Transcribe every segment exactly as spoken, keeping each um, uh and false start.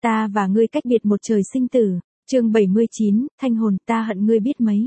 Ta và ngươi cách biệt một trời sinh tử. Chương bảy mươi chín, Thanh hồn, ta hận ngươi biết mấy.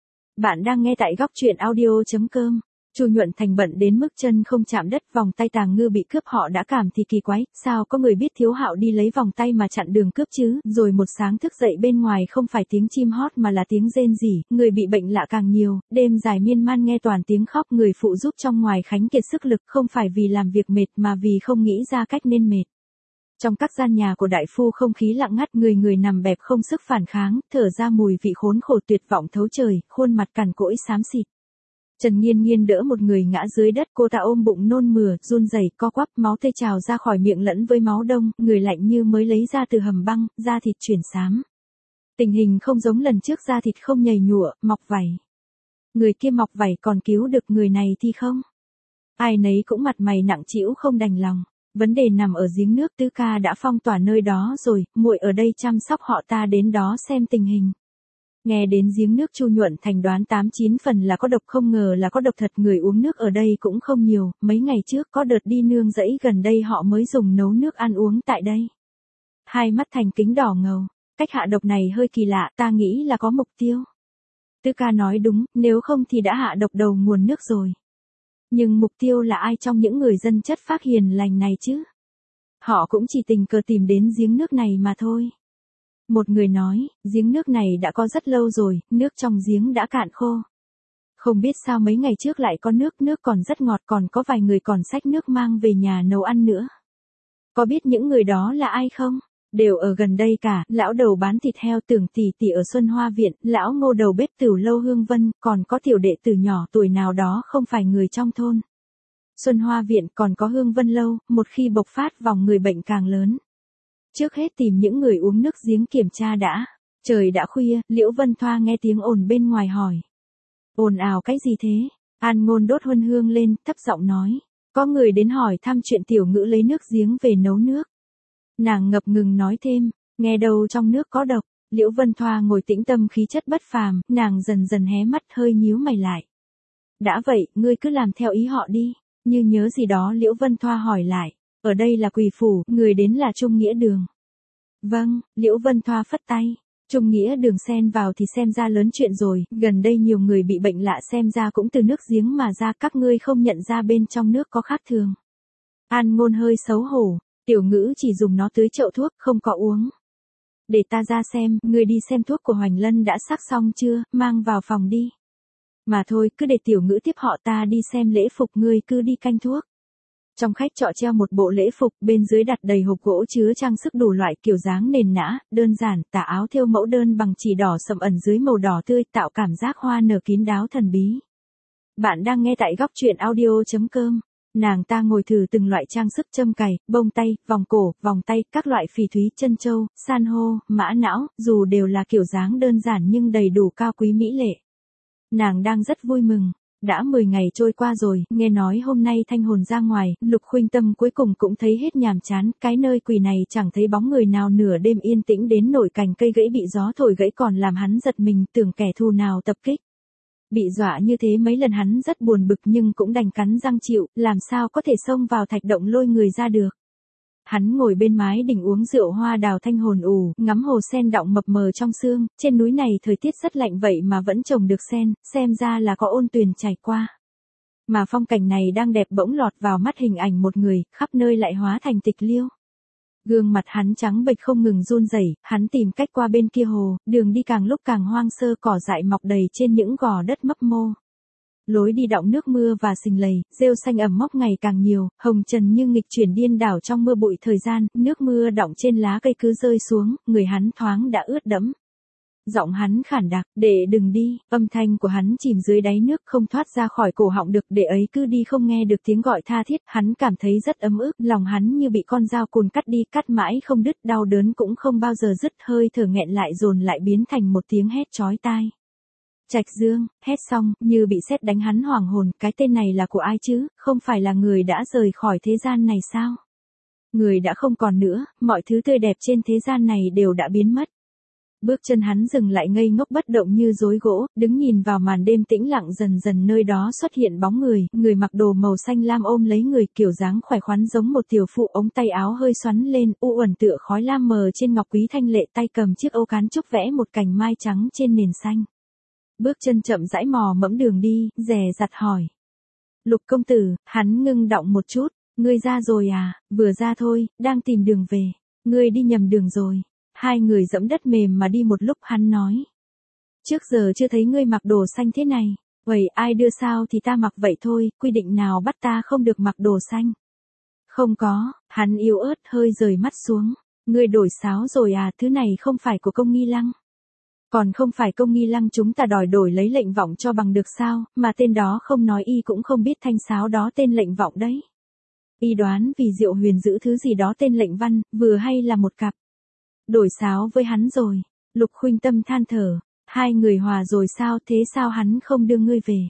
Bạn đang nghe tại góc truyện audio chấm com. Chu Nhuận Thành bận đến mức chân không chạm đất, vòng tay Tàng Ngư bị cướp họ đã cảm thì kỳ quái, sao có người biết Thiếu Hạo đi lấy vòng tay mà chặn đường cướp chứ? Rồi một sáng thức dậy bên ngoài không phải tiếng chim hót mà là tiếng rên rỉ, người bị bệnh lạ càng nhiều, đêm dài miên man nghe toàn tiếng khóc, người phụ giúp trong ngoài khánh kiệt sức lực, không phải vì làm việc mệt mà vì không nghĩ ra cách nên mệt. Trong các gian nhà của đại phu không khí lặng ngắt, người người nằm bẹp không sức phản kháng, thở ra mùi vị khốn khổ tuyệt vọng thấu trời, khuôn mặt cằn cỗi xám xịt. Trần Nghiên Nghiên đỡ một người ngã dưới đất, cô ta ôm bụng nôn mửa, run rẩy, co quắp, máu tươi trào ra khỏi miệng lẫn với máu đông, người lạnh như mới lấy ra từ hầm băng, da thịt chuyển xám. Tình hình không giống lần trước, da thịt không nhầy nhụa, mọc vảy. Người kia mọc vảy còn cứu được người này thì không. Ai nấy cũng mặt mày nặng trĩu không đành lòng. Vấn đề nằm ở giếng nước, Tứ ca đã phong tỏa nơi đó rồi, muội ở đây chăm sóc họ, ta đến đó xem tình hình. Nghe đến giếng nước, Chu Nhuận Thành đoán tám chín phần là có độc, không ngờ là có độc thật. Người uống nước ở đây cũng không nhiều, mấy ngày trước có đợt đi nương rẫy gần đây họ mới dùng nấu nước ăn uống tại đây. Hai mắt Thành Kính đỏ ngầu, cách hạ độc này hơi kỳ lạ, ta nghĩ là có mục tiêu. Tứ ca nói đúng, nếu không thì đã hạ độc đầu nguồn nước rồi. Nhưng mục tiêu là ai trong những người dân chất phác hiền lành này chứ? Họ cũng chỉ tình cờ tìm đến giếng nước này mà thôi. Một người nói, giếng nước này đã có rất lâu rồi, nước trong giếng đã cạn khô. Không biết sao mấy ngày trước lại có nước, nước còn rất ngọt, còn có vài người còn xách nước mang về nhà nấu ăn nữa. Có biết những người đó là ai không? Đều ở gần đây cả, lão đầu bán thịt heo Tưởng tỷ tỷ ở Xuân Hoa Viện, lão Ngô đầu bếp Tửu Lâu Hương Vân, còn có tiểu đệ tử nhỏ tuổi nào đó không phải người trong thôn. Xuân Hoa Viện còn có Hương Vân Lâu, một khi bộc phát vòng người bệnh càng lớn. Trước hết tìm những người uống nước giếng kiểm tra đã. Trời đã khuya, Liễu Vân Thoa nghe tiếng ồn bên ngoài hỏi. Ồn ào cái gì thế? An Ngôn đốt huân hương lên, thấp giọng nói. Có người đến hỏi thăm chuyện tiểu ngữ lấy nước giếng về nấu nước. Nàng ngập ngừng nói thêm, nghe đâu trong nước có độc. Liễu Vân Thoa ngồi tĩnh tâm, khí chất bất phàm, nàng dần dần hé mắt, hơi nhíu mày lại. Đã vậy, ngươi cứ làm theo ý họ đi. Như nhớ gì đó, Liễu Vân Thoa hỏi lại. Ở đây là Quỳ Phủ, người đến là Trung Nghĩa Đường. Vâng, Liễu Vân Thoa phất tay. Trung Nghĩa Đường xen vào thì xem ra lớn chuyện rồi, gần đây nhiều người bị bệnh lạ xem ra cũng từ nước giếng mà ra, các ngươi không nhận ra bên trong nước có khác thường. An Ngôn hơi xấu hổ, tiểu ngữ chỉ dùng nó tưới chậu thuốc, không có uống. Để ta ra xem, ngươi đi xem thuốc của Hoành Lân đã sắc xong chưa, mang vào phòng đi. Mà thôi, cứ để tiểu ngữ tiếp họ, ta đi xem lễ phục, ngươi cứ đi canh thuốc. Trong khách trọ treo một bộ lễ phục, bên dưới đặt đầy hộp gỗ chứa trang sức đủ loại, kiểu dáng nền nã, đơn giản, tà áo thêu mẫu đơn bằng chỉ đỏ sậm ẩn dưới màu đỏ tươi, tạo cảm giác hoa nở kín đáo thần bí. Bạn đang nghe tại góc truyện audio chấm com. Nàng ta ngồi thử từng loại trang sức, châm cài, bông tay, vòng cổ, vòng tay, các loại phỉ thúy, chân châu, san hô, mã não, dù đều là kiểu dáng đơn giản nhưng đầy đủ cao quý mỹ lệ. Nàng đang rất vui mừng. Đã mười ngày trôi qua rồi, nghe nói hôm nay Thanh hồn ra ngoài, Lục Khuynh Tâm cuối cùng cũng thấy hết nhàm chán, cái nơi quỷ này chẳng thấy bóng người nào, nửa đêm yên tĩnh đến nổi cành cây gãy bị gió thổi gãy còn làm hắn giật mình, tưởng kẻ thù nào tập kích. Bị dọa như thế mấy lần hắn rất buồn bực nhưng cũng đành cắn răng chịu, làm sao có thể xông vào thạch động lôi người ra được. Hắn ngồi bên mái đỉnh uống rượu hoa đào thanh hồn ủ, ngắm hồ sen đọng mập mờ trong sương, trên núi này thời tiết rất lạnh vậy mà vẫn trồng được sen, xem ra là có ôn tuyền chảy qua. Mà phong cảnh này đang đẹp bỗng lọt vào mắt hình ảnh một người, khắp nơi lại hóa thành tịch liêu. Gương mặt hắn trắng bệch không ngừng run rẩy, hắn tìm cách qua bên kia hồ, đường đi càng lúc càng hoang sơ, cỏ dại mọc đầy trên những gò đất mấp mô. Lối đi đọng nước mưa và sình lầy, rêu xanh ẩm mốc ngày càng nhiều, hồng trần như nghịch chuyển điên đảo trong mưa bụi thời gian, nước mưa đọng trên lá cây cứ rơi xuống, người hắn thoáng đã ướt đẫm. Giọng hắn khản đặc, để đừng đi, âm thanh của hắn chìm dưới đáy nước không thoát ra khỏi cổ họng được, để ấy cứ đi không nghe được tiếng gọi tha thiết, hắn cảm thấy rất ấm ức, lòng hắn như bị con dao cùn cắt đi, cắt mãi không đứt, đau đớn cũng không bao giờ dứt, hơi thở nghẹn lại dồn lại biến thành một tiếng hét chói tai. Trạch Dương, hét xong, như bị sét đánh hắn hoảng hồn, cái tên này là của ai chứ, không phải là người đã rời khỏi thế gian này sao? Người đã không còn nữa, mọi thứ tươi đẹp trên thế gian này đều đã biến mất. Bước chân hắn dừng lại ngây ngốc bất động như rối gỗ, đứng nhìn vào màn đêm tĩnh lặng dần dần nơi đó xuất hiện bóng người, người mặc đồ màu xanh lam ôm lấy người kiểu dáng khỏe khoắn giống một tiểu phụ ống tay áo hơi xoắn lên, u uẩn tựa khói lam mờ trên ngọc quý thanh lệ tay cầm chiếc ô cán trúc vẽ một cành mai trắng trên nền xanh. Bước chân chậm rãi mò mẫm đường đi, dè dặt hỏi. Lục công tử, hắn ngưng động một chút, ngươi ra rồi à, vừa ra thôi, đang tìm đường về, ngươi đi nhầm đường rồi. Hai người dẫm đất mềm mà đi một lúc hắn nói. Trước giờ chưa thấy ngươi mặc đồ xanh thế này, vậy ai đưa sao thì ta mặc vậy thôi, quy định nào bắt ta không được mặc đồ xanh. Không có, hắn yếu ớt hơi rời mắt xuống, ngươi đổi sáo rồi à, thứ này không phải của công nghi lăng. Còn không phải công nghi lăng chúng ta đòi đổi lấy lệnh vọng cho bằng được sao, mà tên đó không nói y cũng không biết thanh sáo đó tên lệnh vọng đấy. Y đoán vì Diệu Huyền giữ thứ gì đó tên lệnh văn, vừa hay là một cặp. Đổi sáo với hắn rồi, Lục Khuynh Tâm than thở, hai người hòa rồi sao, thế sao hắn không đưa ngươi về.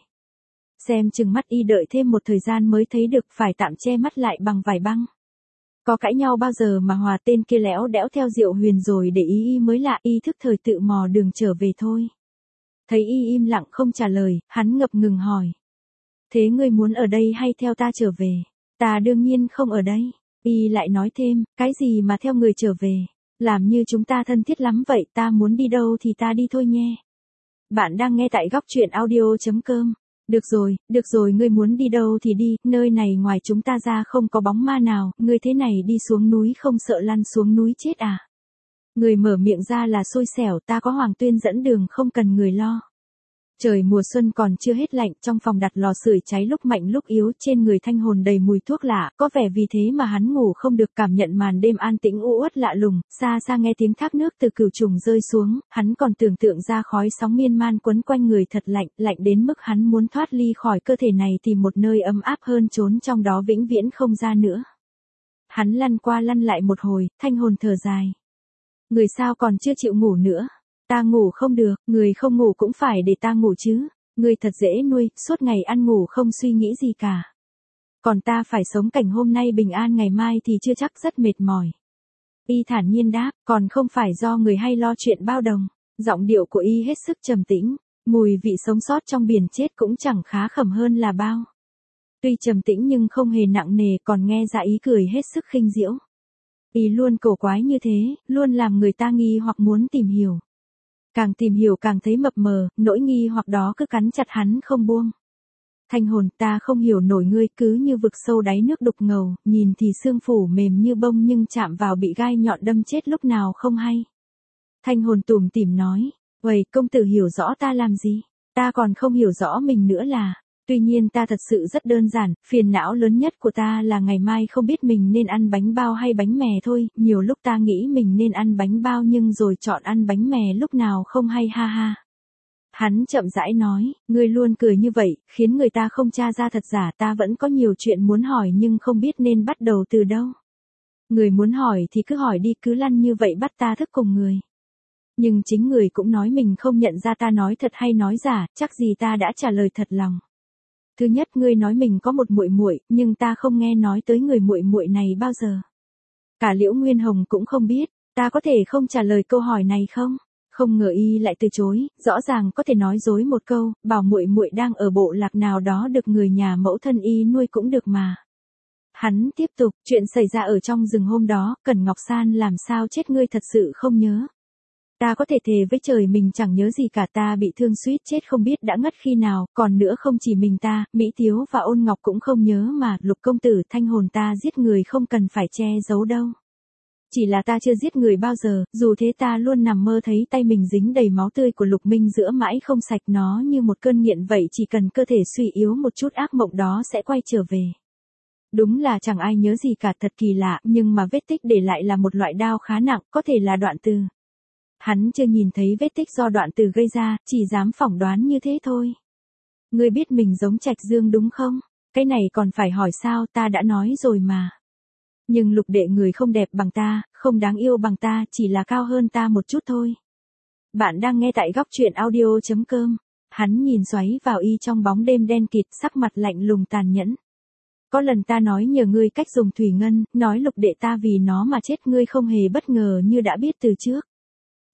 Xem chừng mắt y đợi thêm một thời gian mới thấy được, phải tạm che mắt lại bằng vải băng. Có cãi nhau bao giờ mà hòa, tên kia lẽo đẽo theo Diệu Huyền rồi để ý y mới lạ, y thức thời tự mò đường trở về thôi. Thấy y im lặng không trả lời, hắn ngập ngừng hỏi. Thế ngươi muốn ở đây hay theo ta trở về? Ta đương nhiên không ở đây. Y lại nói thêm, cái gì mà theo người trở về? Làm như chúng ta thân thiết lắm vậy, ta muốn đi đâu thì ta đi thôi nhé. Bạn đang nghe tại góc truyện audio chấm com. Được rồi, được rồi, ngươi muốn đi đâu thì đi, nơi này ngoài chúng ta ra không có bóng ma nào, ngươi thế này đi xuống núi không sợ lăn xuống núi chết à? Người mở miệng ra là xui xẻo, ta có Hoàng Tuyên dẫn đường không cần người lo. Trời mùa xuân còn chưa hết lạnh, trong phòng đặt lò sưởi cháy lúc mạnh lúc yếu, trên người Thanh Hồn đầy mùi thuốc lạ, có vẻ vì thế mà hắn ngủ không được, cảm nhận màn đêm an tĩnh u uất lạ lùng, xa xa nghe tiếng thác nước từ cửu trùng rơi xuống, hắn còn tưởng tượng ra khói sóng miên man quấn quanh người thật lạnh, lạnh đến mức hắn muốn thoát ly khỏi cơ thể này tìm một nơi ấm áp hơn trốn trong đó vĩnh viễn không ra nữa. Hắn lăn qua lăn lại một hồi, Thanh Hồn thở dài. Người sao còn chưa chịu ngủ nữa? Ta ngủ không được, người không ngủ cũng phải để ta ngủ chứ, người thật dễ nuôi, suốt ngày ăn ngủ không suy nghĩ gì cả. Còn ta phải sống cảnh hôm nay bình an ngày mai thì chưa chắc, rất mệt mỏi. Y thản nhiên đáp, còn không phải do người hay lo chuyện bao đồng. Giọng điệu của y hết sức trầm tĩnh, mùi vị sống sót trong biển chết cũng chẳng khá khẩm hơn là bao. Tuy trầm tĩnh nhưng không hề nặng nề, còn nghe ra ý cười hết sức khinh diễu. Y luôn cổ quái như thế, luôn làm người ta nghi hoặc muốn tìm hiểu. Càng tìm hiểu càng thấy mập mờ, nỗi nghi hoặc đó cứ cắn chặt hắn không buông. Thanh Hồn, ta không hiểu nổi ngươi, cứ như vực sâu đáy nước đục ngầu, nhìn thì xương phủ mềm như bông nhưng chạm vào bị gai nhọn đâm chết lúc nào không hay. Thanh Hồn tủm tỉm nói, "Uầy, công tử hiểu rõ ta làm gì? Ta còn không hiểu rõ mình nữa là, tuy nhiên ta thật sự rất đơn giản, phiền não lớn nhất của ta là ngày mai không biết mình nên ăn bánh bao hay bánh mè thôi, nhiều lúc ta nghĩ mình nên ăn bánh bao nhưng rồi chọn ăn bánh mè lúc nào không hay, ha ha." Hắn chậm rãi nói, ngươi luôn cười như vậy, khiến người ta không tra ra thật giả, ta vẫn có nhiều chuyện muốn hỏi nhưng không biết nên bắt đầu từ đâu. Người muốn hỏi thì cứ hỏi đi, cứ lăn như vậy bắt ta thức cùng người. Nhưng chính người cũng nói mình không nhận ra ta nói thật hay nói giả, chắc gì ta đã trả lời thật lòng. Thứ nhất, ngươi nói mình có một muội muội, nhưng ta không nghe nói tới người muội muội này bao giờ. Cả Liễu Nguyên Hồng cũng không biết, ta có thể không trả lời câu hỏi này không? Không ngờ y lại từ chối, rõ ràng có thể nói dối một câu, bảo muội muội đang ở bộ lạc nào đó được người nhà mẫu thân y nuôi cũng được mà. Hắn tiếp tục, chuyện xảy ra ở trong rừng hôm đó, Cẩn Ngọc San làm sao chết ngươi thật sự không nhớ. Ta có thể thề với trời mình chẳng nhớ gì cả, ta bị thương suýt chết không biết đã ngất khi nào, còn nữa không chỉ mình ta, Mỹ Tiếu và Ôn Ngọc cũng không nhớ mà, Lục công tử, Thanh Hồn ta giết người không cần phải che giấu đâu. Chỉ là ta chưa giết người bao giờ, dù thế ta luôn nằm mơ thấy tay mình dính đầy máu tươi của Lục Minh giữa mãi không sạch, nó như một cơn nghiện vậy, chỉ cần cơ thể suy yếu một chút ác mộng đó sẽ quay trở về. Đúng là chẳng ai nhớ gì cả, thật kỳ lạ, nhưng mà vết tích để lại là một loại đao khá nặng, có thể là đoạn từ. Hắn chưa nhìn thấy vết tích do đoạn từ gây ra, chỉ dám phỏng đoán như thế thôi. Ngươi biết mình giống Trạch Dương đúng không? Cái này còn phải hỏi sao, ta đã nói rồi mà. Nhưng Lục đệ người không đẹp bằng ta, không đáng yêu bằng ta, chỉ là cao hơn ta một chút thôi. Bạn đang nghe tại góc truyện audio chấm com. Hắn nhìn xoáy vào y trong bóng đêm đen kịt, sắc mặt lạnh lùng tàn nhẫn. Có lần ta nói nhờ ngươi cách dùng thủy ngân, nói Lục đệ ta vì nó mà chết, ngươi không hề bất ngờ như đã biết từ trước.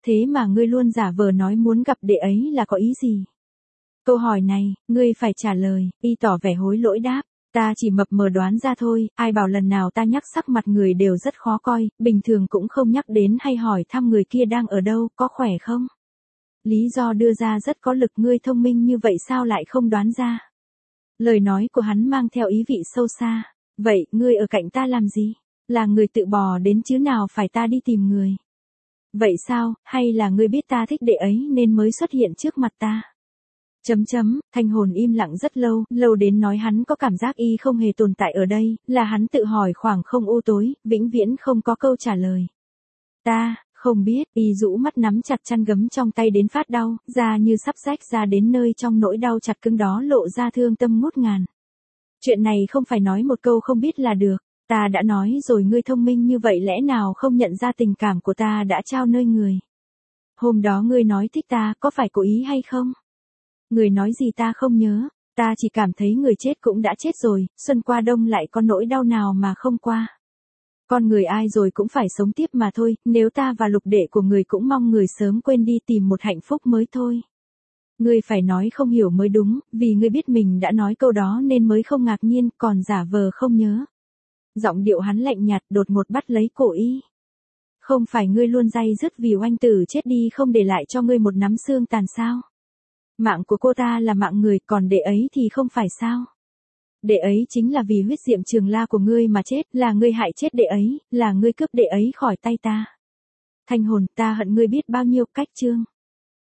thế mà ngươi luôn giả vờ nói muốn gặp đệ ấy là có ý gì? Câu hỏi này, ngươi phải trả lời, y tỏ vẻ hối lỗi đáp. Ta chỉ mập mờ đoán ra thôi, ai bảo lần nào ta nhắc sắc mặt người đều rất khó coi, bình thường cũng không nhắc đến hay hỏi thăm người kia đang ở đâu, có khỏe không? Lý do đưa ra rất có lực, ngươi thông minh như vậy sao lại không đoán ra? Lời nói của hắn mang theo ý vị sâu xa. Vậy, ngươi ở cạnh ta làm gì? Là người tự bò đến chứ nào phải ta đi tìm người. Vậy sao, hay là ngươi biết ta thích đệ ấy nên mới xuất hiện trước mặt ta? Chấm chấm, Thanh Hồn im lặng rất lâu, lâu đến nói hắn có cảm giác y không hề tồn tại ở đây, là hắn tự hỏi khoảng không u tối, vĩnh viễn không có câu trả lời. Ta, không biết, y rũ mắt nắm chặt chăn gấm trong tay đến phát đau, da như sắp rách ra đến nơi trong nỗi đau chặt cứng đó lộ ra thương tâm ngút ngàn. Chuyện này không phải nói một câu không biết là được, ta đã nói rồi ngươi thông minh như vậy lẽ nào không nhận ra tình cảm của ta đã trao nơi người. Hôm đó ngươi nói thích ta, có phải cố ý hay không? Người nói gì ta không nhớ, ta chỉ cảm thấy người chết cũng đã chết rồi, xuân qua đông lại có nỗi đau nào mà không qua. Con người ai rồi cũng phải sống tiếp mà thôi, nếu ta và lục đệ của người cũng mong người sớm quên đi tìm một hạnh phúc mới thôi. Ngươi phải nói không hiểu mới đúng, vì ngươi biết mình đã nói câu đó nên mới không ngạc nhiên, còn giả vờ không nhớ. Giọng điệu hắn lạnh nhạt đột ngột bắt lấy cổ y. Không phải ngươi luôn day dứt vì oanh tử chết đi không để lại cho ngươi một nắm xương tàn sao? Mạng của cô ta là mạng người, còn đệ ấy thì không phải sao? Đệ ấy chính là vì huyết diệm Trường La của ngươi mà chết, là ngươi hại chết đệ ấy, là ngươi cướp đệ ấy khỏi tay ta. Thanh Hồn, ta hận ngươi biết bao nhiêu cách chương.